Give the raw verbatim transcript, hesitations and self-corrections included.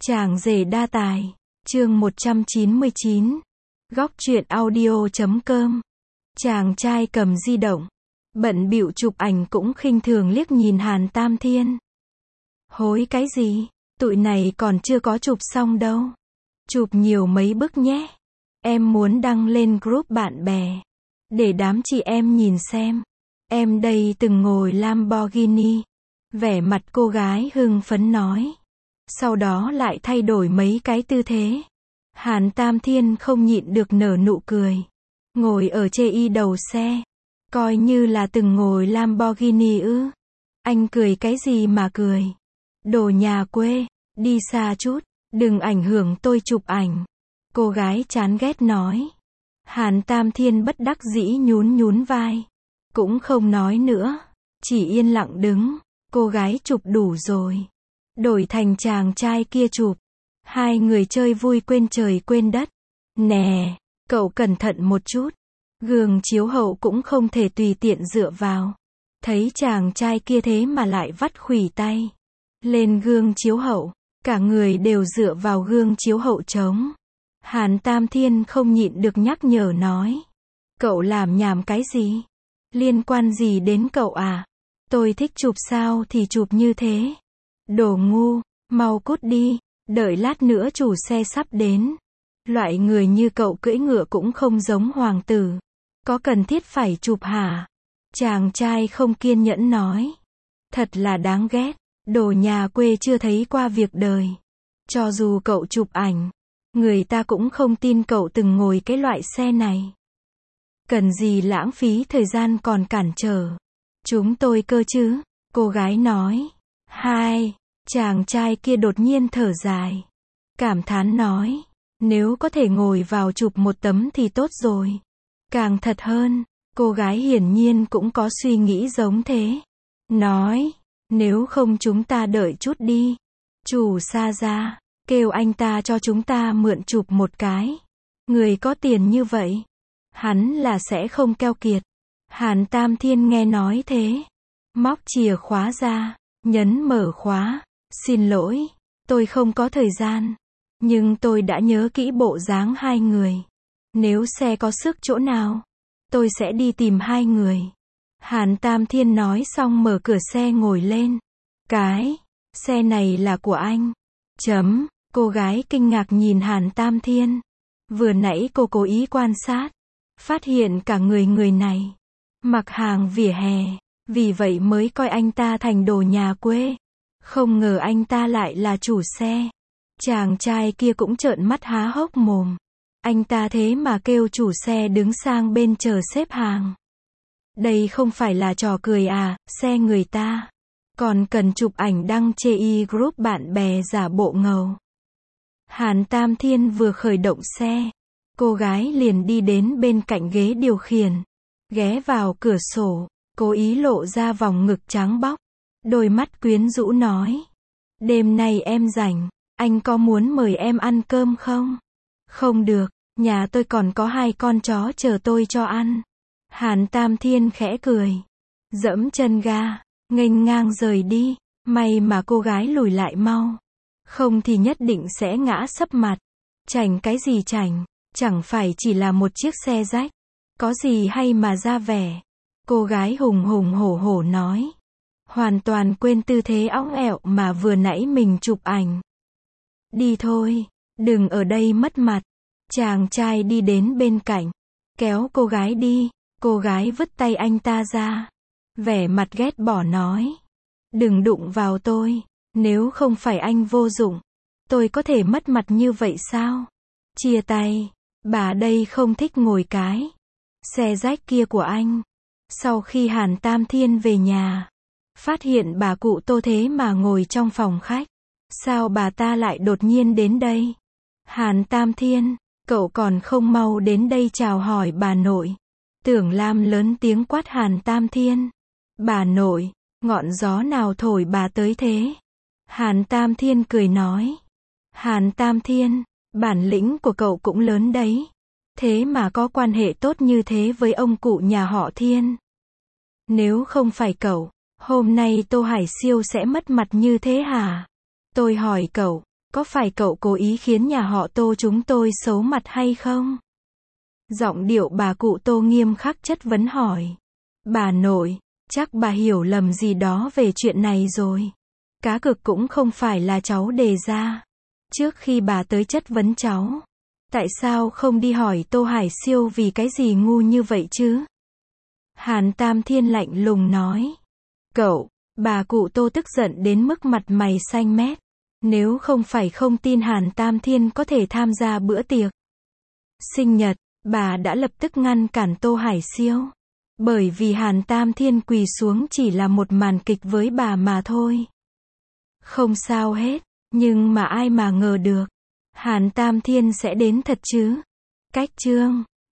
Chàng rể đa tài, chương một trăm chín mươi chín, góc truyện audio chấm com. Chàng trai cầm di động, bận bịu chụp ảnh cũng khinh thường liếc nhìn Hàn Tam Thiên. Hối cái gì, tụi này còn chưa có chụp xong đâu. Chụp nhiều mấy bức nhé. Em muốn đăng lên group bạn bè, để đám chị em nhìn xem. Em đây từng ngồi Lamborghini. Vẻ mặt cô gái hưng phấn nói. Sau đó lại thay đổi mấy cái tư thế. Hàn Tam Thiên không nhịn được nở nụ cười. Ngồi ở chê y đầu xe. Coi như là từng ngồi Lamborghini ư. Anh cười cái gì mà cười. Đồ nhà quê, đi xa chút, đừng ảnh hưởng tôi chụp ảnh. Cô gái chán ghét nói. Hàn Tam Thiên bất đắc dĩ nhún nhún vai. Cũng không nói nữa, chỉ yên lặng đứng. Cô gái chụp đủ rồi. Đổi thành chàng trai kia chụp. Hai người chơi vui quên trời quên đất. Nè, cậu cẩn thận một chút. Gương chiếu hậu cũng không thể tùy tiện dựa vào. Thấy chàng trai kia thế mà lại vắt khuỷu tay lên gương chiếu hậu. Cả người đều dựa vào gương chiếu hậu trống. Hàn Tam Thiên không nhịn được nhắc nhở nói. Cậu làm nhảm cái gì? Liên quan gì đến cậu à? Tôi thích chụp sao thì chụp như thế. Đồ ngu, mau cút đi, đợi lát nữa chủ xe sắp đến. Loại người như cậu cưỡi ngựa cũng không giống hoàng tử. Có cần thiết phải chụp hả? Chàng trai không kiên nhẫn nói. Thật là đáng ghét, đồ nhà quê chưa thấy qua việc đời. Cho dù cậu chụp ảnh, người ta cũng không tin cậu từng ngồi cái loại xe này. Cần gì lãng phí thời gian còn cản trở. Chúng tôi cơ chứ, cô gái nói. Hai, chàng trai kia đột nhiên thở dài. Cảm thán nói, nếu có thể ngồi vào chụp một tấm thì tốt rồi. Càng thật hơn, cô gái hiển nhiên cũng có suy nghĩ giống thế. Nói, nếu không chúng ta đợi chút đi. Chủ xa ra, kêu anh ta cho chúng ta mượn chụp một cái. Người có tiền như vậy, hắn là sẽ không keo kiệt. Hàn Tam Thiên nghe nói thế. Móc chìa khóa ra, nhấn mở khóa. Xin lỗi, tôi không có thời gian. Nhưng tôi đã nhớ kỹ bộ dáng hai người. Nếu xe có sức chỗ nào, tôi sẽ đi tìm hai người. Hàn Tam Thiên nói xong mở cửa xe ngồi lên. Cái, xe này là của anh. Chấm, cô gái kinh ngạc nhìn Hàn Tam Thiên. Vừa nãy cô cố ý quan sát. Phát hiện cả người người này mặc hàng vỉa hè, vì vậy mới coi anh ta thành đồ nhà quê. Không ngờ anh ta lại là chủ xe. Chàng trai kia cũng trợn mắt há hốc mồm. Anh ta thế mà kêu chủ xe đứng sang bên chờ xếp hàng. Đây không phải là trò cười à, xe người ta. Còn cần chụp ảnh đăng chê y group bạn bè giả bộ ngầu. Hàn Tam Thiên vừa khởi động xe. Cô gái liền đi đến bên cạnh ghế điều khiển. Ghé vào cửa sổ, cố ý lộ ra vòng ngực trắng bóc. Đôi mắt quyến rũ nói. Đêm nay em rảnh, anh có muốn mời em ăn cơm không? Không được, nhà tôi còn có hai con chó chờ tôi cho ăn. Hàn Tam Thiên khẽ cười. Dẫm chân ga, nghênh ngang rời đi. May mà cô gái lùi lại mau. Không thì nhất định sẽ ngã sấp mặt. Chảnh cái gì chảnh, chẳng phải chỉ là một chiếc xe rách. Có gì hay mà ra vẻ. Cô gái hùng hùng hổ hổ nói. Hoàn toàn quên tư thế óng ẹo mà vừa nãy mình chụp ảnh. Đi thôi, đừng ở đây mất mặt. Chàng trai đi đến bên cạnh, kéo cô gái đi. Cô gái vứt tay anh ta ra. Vẻ mặt ghét bỏ nói. Đừng đụng vào tôi, nếu không phải anh vô dụng. Tôi có thể mất mặt như vậy sao? Chia tay, bà đây không thích ngồi cái xe rách kia của anh. Sau khi Hàn Tam Thiên về nhà, phát hiện bà cụ Tô thế mà ngồi trong phòng khách. Sao bà ta lại đột nhiên đến đây? Hàn Tam Thiên, cậu còn không mau đến đây chào hỏi bà nội. Tưởng Lam lớn tiếng quát Hàn Tam Thiên. Bà nội, ngọn gió nào thổi bà tới thế? Hàn Tam Thiên cười nói. Hàn Tam Thiên, bản lĩnh của cậu cũng lớn đấy. Thế mà có quan hệ tốt như thế với ông cụ nhà họ Thiên. Nếu không phải cậu, hôm nay Tô Hải Siêu sẽ mất mặt như thế hả? Tôi hỏi cậu, Có phải cậu cố ý khiến nhà họ Tô chúng tôi xấu mặt hay không? Giọng điệu bà cụ Tô nghiêm khắc chất vấn hỏi. Bà nội, chắc bà hiểu lầm gì đó về chuyện này rồi. Cá cược cũng không phải là cháu đề ra. Trước khi bà tới chất vấn cháu, tại sao không đi hỏi Tô Hải Siêu vì cái gì ngu như vậy chứ? Hàn Tam Thiên lạnh lùng nói. Cậu, bà cụ Tô tức giận đến mức mặt mày xanh mét. Nếu không phải không tin Hàn Tam Thiên có thể tham gia bữa tiệc sinh nhật, bà đã lập tức ngăn cản Tô Hải Siêu. Bởi vì Hàn Tam Thiên quỳ xuống chỉ là một màn kịch với bà mà thôi. Không sao hết, nhưng mà ai mà ngờ được, Hàn Tam Thiên sẽ đến thật chứ. Cách chương